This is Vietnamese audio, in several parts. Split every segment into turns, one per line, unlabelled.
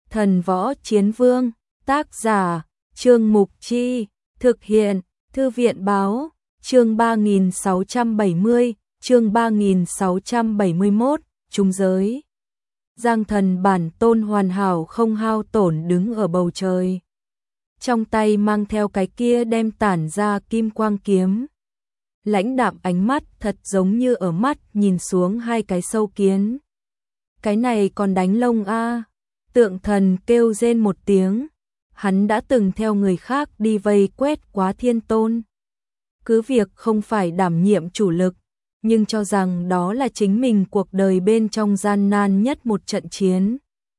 Thần Võ Chiến Vương, tác giả, Trương Mục Chi, thực hiện, Thư viện Báo, chương 3670, chương 3671, Trung giới. Giang Thần bản tôn hoàn hảo không hao tổn đứng ở bầu trời. Trong tay mang theo cái kia đem tản ra kim quang kiếm. Lãnh đạm ánh mắt thật giống như ở mắt nhìn xuống hai cái sâu kiến. Cái này còn đánh lông a. Tượng Thần kêu rên một tiếng. Hắn đã từng theo người khác đi vây quét quá Thiên Tôn. Cứ việc không phải đảm nhiệm chủ lực, nhưng cho rằng đó là chính mình cuộc đời bên trong gian nan nhất một trận chiến.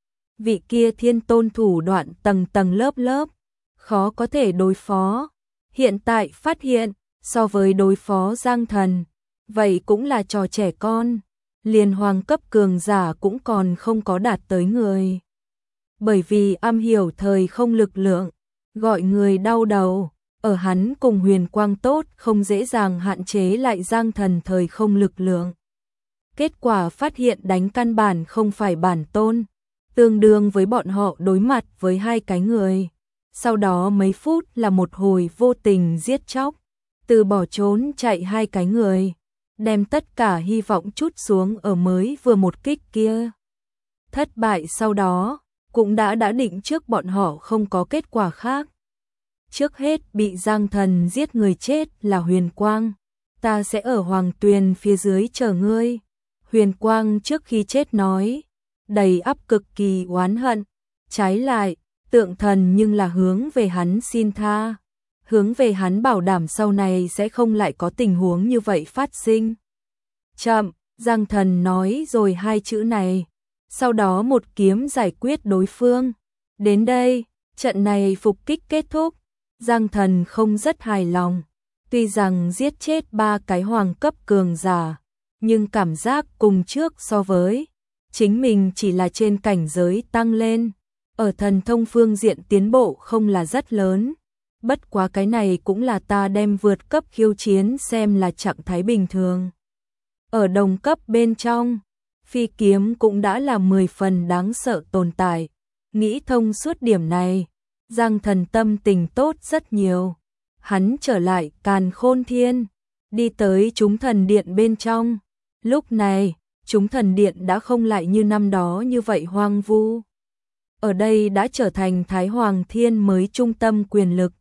Vị kia Thiên Tôn thủ đoạn tầng tầng lớp lớp, khó có thể đối phó. Hiện tại phát hiện, so với đối phó Giang Thần, vậy cũng là trò trẻ con. Liền hoàng cấp cường giả cũng còn không có đạt tới người. Bởi vì am hiểu thời không lực lượng, gọi người đau đầu. Ở hắn cùng Huyền Quang tốt không dễ dàng hạn chế lại Giang Thần thời không lực lượng. Kết quả phát hiện đánh căn bản không phải bản tôn, tương đương với bọn họ đối mặt với hai cái người. Sau đó mấy phút là một hồi vô tình giết chóc, từ bỏ trốn chạy hai cái người, đem tất cả hy vọng trút xuống ở mới vừa một kích kia. Thất bại sau đó, cũng đã định trước bọn họ không có kết quả khác. Trước hết bị Giang Thần giết người chết là Huyền Quang, ta sẽ ở Hoàng Tuyền phía dưới chờ ngươi. Huyền Quang trước khi chết nói, đầy ắp cực kỳ oán hận, trái lại, Tượng Thần nhưng là hướng về hắn xin tha, hướng về hắn bảo đảm sau này sẽ không lại có tình huống như vậy phát sinh. Chậm, Giang Thần nói rồi hai chữ này, sau đó một kiếm giải quyết đối phương. Đến đây, trận này phục kích kết thúc. Giang Thần không rất hài lòng, tuy rằng giết chết 3 cái hoàng cấp cường giả, nhưng cảm giác cùng trước so với chính mình chỉ là trên cảnh giới tăng lên, ở thần thông phương diện tiến bộ không là rất lớn. Bất quá cái này cũng là ta đem vượt cấp khiêu chiến xem là trạng thái bình thường. Ở đồng cấp bên trong, phi kiếm cũng đã là 10 phần đáng sợ tồn tại. Nghĩ thông suốt điểm này, Giang Thần tâm tình tốt rất nhiều. Hắn trở lại Càn Khôn Thiên, đi tới chúng thần điện bên trong. Lúc này, chúng thần điện đã không lại như năm đó như vậy hoang vu. Ở đây đã trở thành Thái Hoàng Thiên mới trung tâm quyền lực.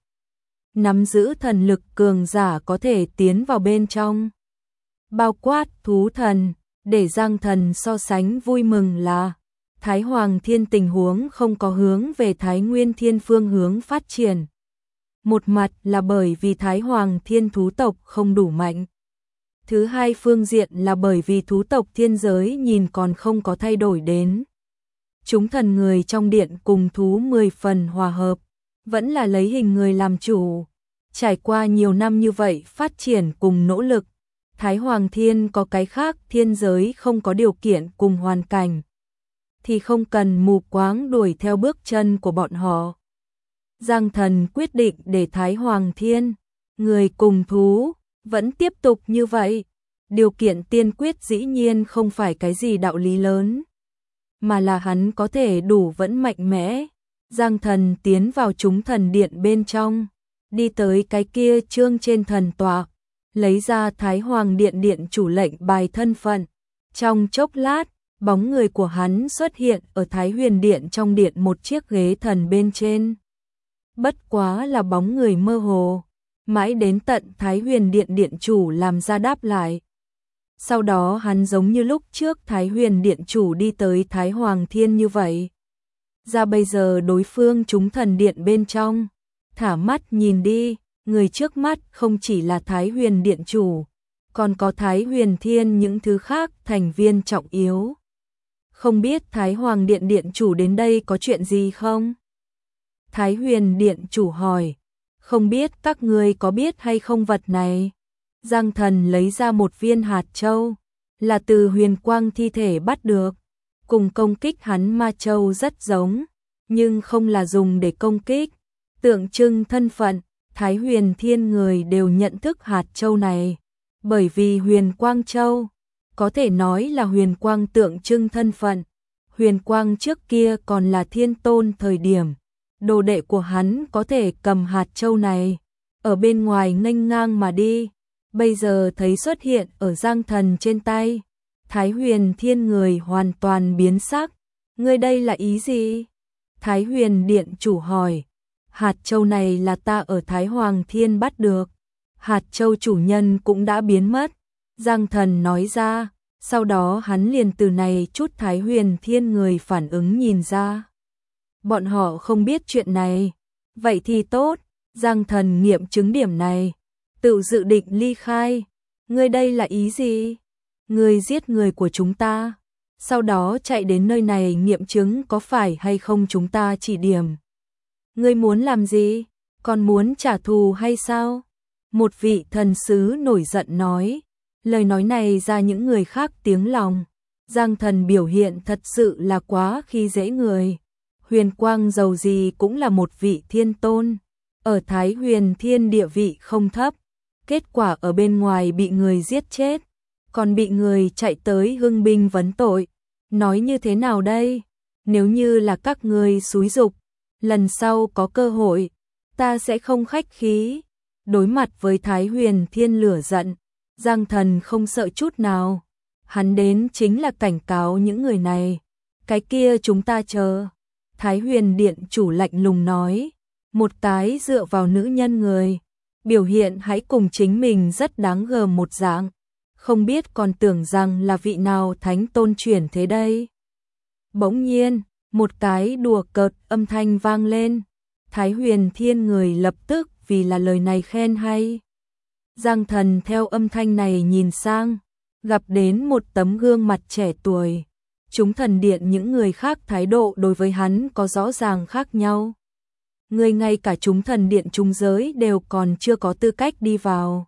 Nắm giữ thần lực cường giả có thể tiến vào bên trong. Bao quát thú thần, để Giang Thần so sánh vui mừng là Thái Hoàng Thiên tình huống không có hướng về Thái Nguyên Thiên phương hướng phát triển. Một mặt là bởi vì Thái Hoàng Thiên thú tộc không đủ mạnh. Thứ hai phương diện là bởi vì thú tộc thiên giới nhìn còn không có thay đổi đến. Chúng thần người trong điện cùng thú 10 phần hòa hợp, vẫn là lấy hình người làm chủ. Trải qua nhiều năm như vậy phát triển cùng nỗ lực, Thái Hoàng Thiên có cái khác thiên giới không có điều kiện cùng hoàn cảnh, thì không cần mù quáng đuổi theo bước chân của bọn họ. Giang Thần quyết định để Thái Hoàng Thiên, người cùng thú, vẫn tiếp tục như vậy. Điều kiện tiên quyết dĩ nhiên không phải cái gì đạo lý lớn, mà là hắn có thể đủ vẫn mạnh mẽ. Giang Thần tiến vào chúng thần điện bên trong, đi tới cái kia trương trên thần tọa, lấy ra Thái Hoàng Điện điện chủ lệnh bài thân phận. Trong chốc lát, bóng người của hắn xuất hiện ở Thái Huyền Điện trong điện một chiếc ghế thần bên trên. Bất quá là bóng người mơ hồ, mãi đến tận Thái Huyền Điện điện chủ làm ra đáp lại. Sau đó hắn giống như lúc trước Thái Huyền Điện chủ đi tới Thái Hoàng Thiên như vậy. Ra bây giờ đối phương chúng thần điện bên trong, thả mắt nhìn đi, người trước mắt không chỉ là Thái Huyền Điện chủ, còn có Thái Huyền Thiên những thứ khác thành viên trọng yếu. Không biết Thái Hoàng Điện điện chủ đến đây có chuyện gì không? Thái Huyền Điện chủ hỏi, không biết các ngươi có biết hay không vật này? Giang Thần lấy ra một viên hạt châu, là từ Huyền Quang thi thể bắt được, cùng công kích hắn ma châu rất giống, nhưng không là dùng để công kích, tượng trưng thân phận. Thái Huyền Thiên người đều nhận thức hạt châu này, bởi vì Huyền Quang Châu có thể nói là huyền quang tượng trưng thân phận. Huyền Quang trước kia còn là thiên tôn thời điểm, đồ đệ của hắn có thể cầm hạt châu này, ở bên ngoài nghênh ngang mà đi, bây giờ thấy xuất hiện ở Giang Thần trên tay. Thái Huyền Thiên người hoàn toàn biến sắc, ngươi đây là ý gì? Thái Huyền Điện chủ hỏi, hạt châu này là ta ở Thái Hoàng Thiên bắt được, hạt châu chủ nhân cũng đã biến mất, Giang Thần nói ra, sau đó hắn liền từ này chút Thái Huyền Thiên người phản ứng nhìn ra. Bọn họ không biết chuyện này, vậy thì tốt, Giang Thần nghiệm chứng điểm này, tự dự định ly khai, ngươi đây là ý gì? Ngươi giết người của chúng ta, sau đó chạy đến nơi này nghiệm chứng có phải hay không chúng ta chỉ điểm. Ngươi muốn làm gì? Còn muốn trả thù hay sao? Một vị thần sứ nổi giận nói, lời nói này ra những người khác tiếng lòng. Giang Thần biểu hiện thật sự là quá khi dễ người. Huyền Quang dầu gì cũng là một vị thiên tôn, ở Thái Huyền Thiên địa vị không thấp, kết quả ở bên ngoài bị người giết chết, còn bị người chạy tới hưng binh vấn tội. Nói như thế nào đây? Nếu như là các ngươi xúi giục, lần sau có cơ hội, ta sẽ không khách khí. Đối mặt với Thái Huyền Thiên lửa giận, Giang Thần không sợ chút nào. Hắn đến chính là cảnh cáo những người này. Cái kia chúng ta chờ. Thái Huyền Điện chủ lạnh lùng nói, một cái dựa vào nữ nhân người, biểu hiện hãy cùng chính mình rất đáng gờm một dạng, không biết còn tưởng rằng là vị nào thánh tôn chuyển thế đây. Bỗng nhiên, một cái đùa cợt âm thanh vang lên, Thái Huyền Thiên người lập tức vì là lời này khen hay. Giang Thần theo âm thanh này nhìn sang, gặp đến một tấm gương mặt trẻ tuổi. Chúng thần điện những người khác thái độ đối với hắn có rõ ràng khác nhau. Người ngay cả chúng thần điện trung giới đều còn chưa có tư cách đi vào.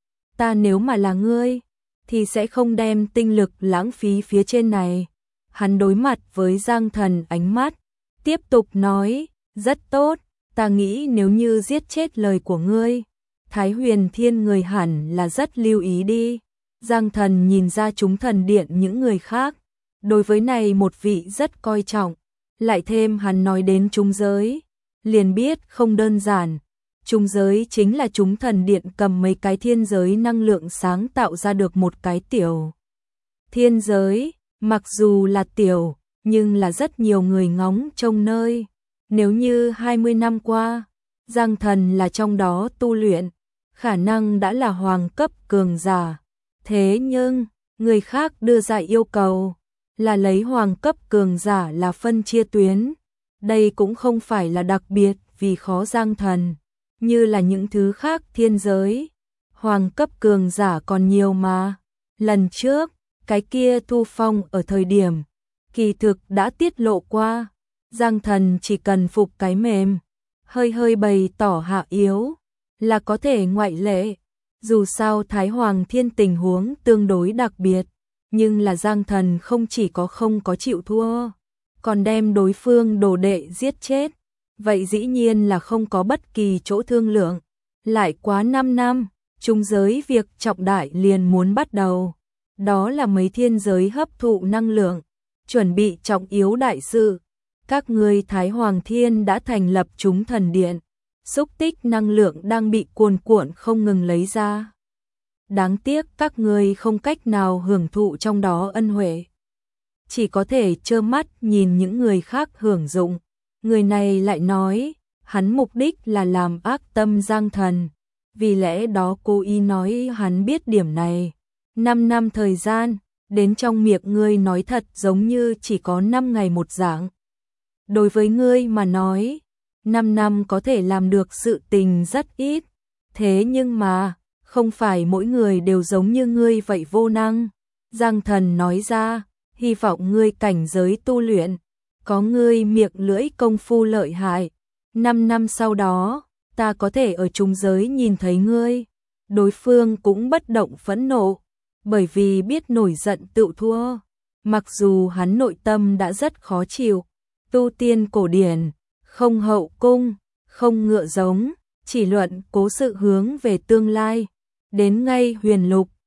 Ta nếu mà là ngươi, thì sẽ không đem tinh lực lãng phí phía trên này. Hắn đối mặt với Giang Thần ánh mắt, tiếp tục nói, rất tốt, ta nghĩ nếu như giết chết lời của ngươi, Thái Huyền Thiên người hẳn là rất lưu ý đi. Giang Thần nhìn ra chúng thần điện những người khác, đối với này một vị rất coi trọng, lại thêm hắn nói đến trung giới, liền biết không đơn giản. Trung giới chính là chúng thần điện cầm mấy cái thiên giới năng lượng sáng tạo ra được một cái tiểu thiên giới, mặc dù là tiểu, nhưng là rất nhiều người ngóng trông nơi. Nếu như 20 năm qua, Giang Thần là trong đó tu luyện, khả năng đã là hoàng cấp cường giả. Thế nhưng, người khác đưa ra yêu cầu là lấy hoàng cấp cường giả là phân chia tuyến. Đây cũng không phải là đặc biệt vì khó Giang Thần, như là những thứ khác thiên giới. Hoàng cấp cường giả còn nhiều mà. Lần trước, cái kia Thu Phong ở thời điểm, kỳ thực đã tiết lộ qua. Giang Thần chỉ cần phục cái mềm, hơi hơi bày tỏ hạ yếu, là có thể ngoại lệ. Dù sao Thái Hoàng Thiên tình huống tương đối đặc biệt, nhưng là Giang Thần không chỉ có không có chịu thua, còn đem đối phương đồ đệ giết chết. Vậy dĩ nhiên là không có bất kỳ chỗ thương lượng. Lại quá 5 năm, trung giới việc trọng đại liền muốn bắt đầu. Đó là mấy thiên giới hấp thụ năng lượng, chuẩn bị trọng yếu đại sự. Các ngươi Thái Hoàng Thiên đã thành lập chúng thần điện, xúc tích năng lượng đang bị cuồn cuộn không ngừng lấy ra. Đáng tiếc các ngươi không cách nào hưởng thụ trong đó ân huệ, chỉ có thể trơ mắt nhìn những người khác hưởng dụng. Người này lại nói, hắn mục đích là làm ác tâm Giang Thần, vì lẽ đó cố ý nói hắn biết điểm này. 5 năm thời gian, đến trong miệng ngươi nói thật giống như chỉ có 5 ngày một dạng. Đối với ngươi mà nói, 5 năm có thể làm được sự tình rất ít, thế nhưng mà, không phải mỗi người đều giống như ngươi vậy vô năng. Giang Thần nói ra, hy vọng ngươi cảnh giới tu luyện, có ngươi miệng lưỡi công phu lợi hại. 5 năm sau đó, ta có thể ở trung giới nhìn thấy ngươi. Đối phương cũng bất động phẫn nộ, bởi vì biết nổi giận tự thua. Mặc dù hắn nội tâm đã rất khó chịu, tu tiên cổ điển, không hậu cung, không ngựa giống, chỉ luận cố sự hướng về tương lai. Đến ngay huyền lục,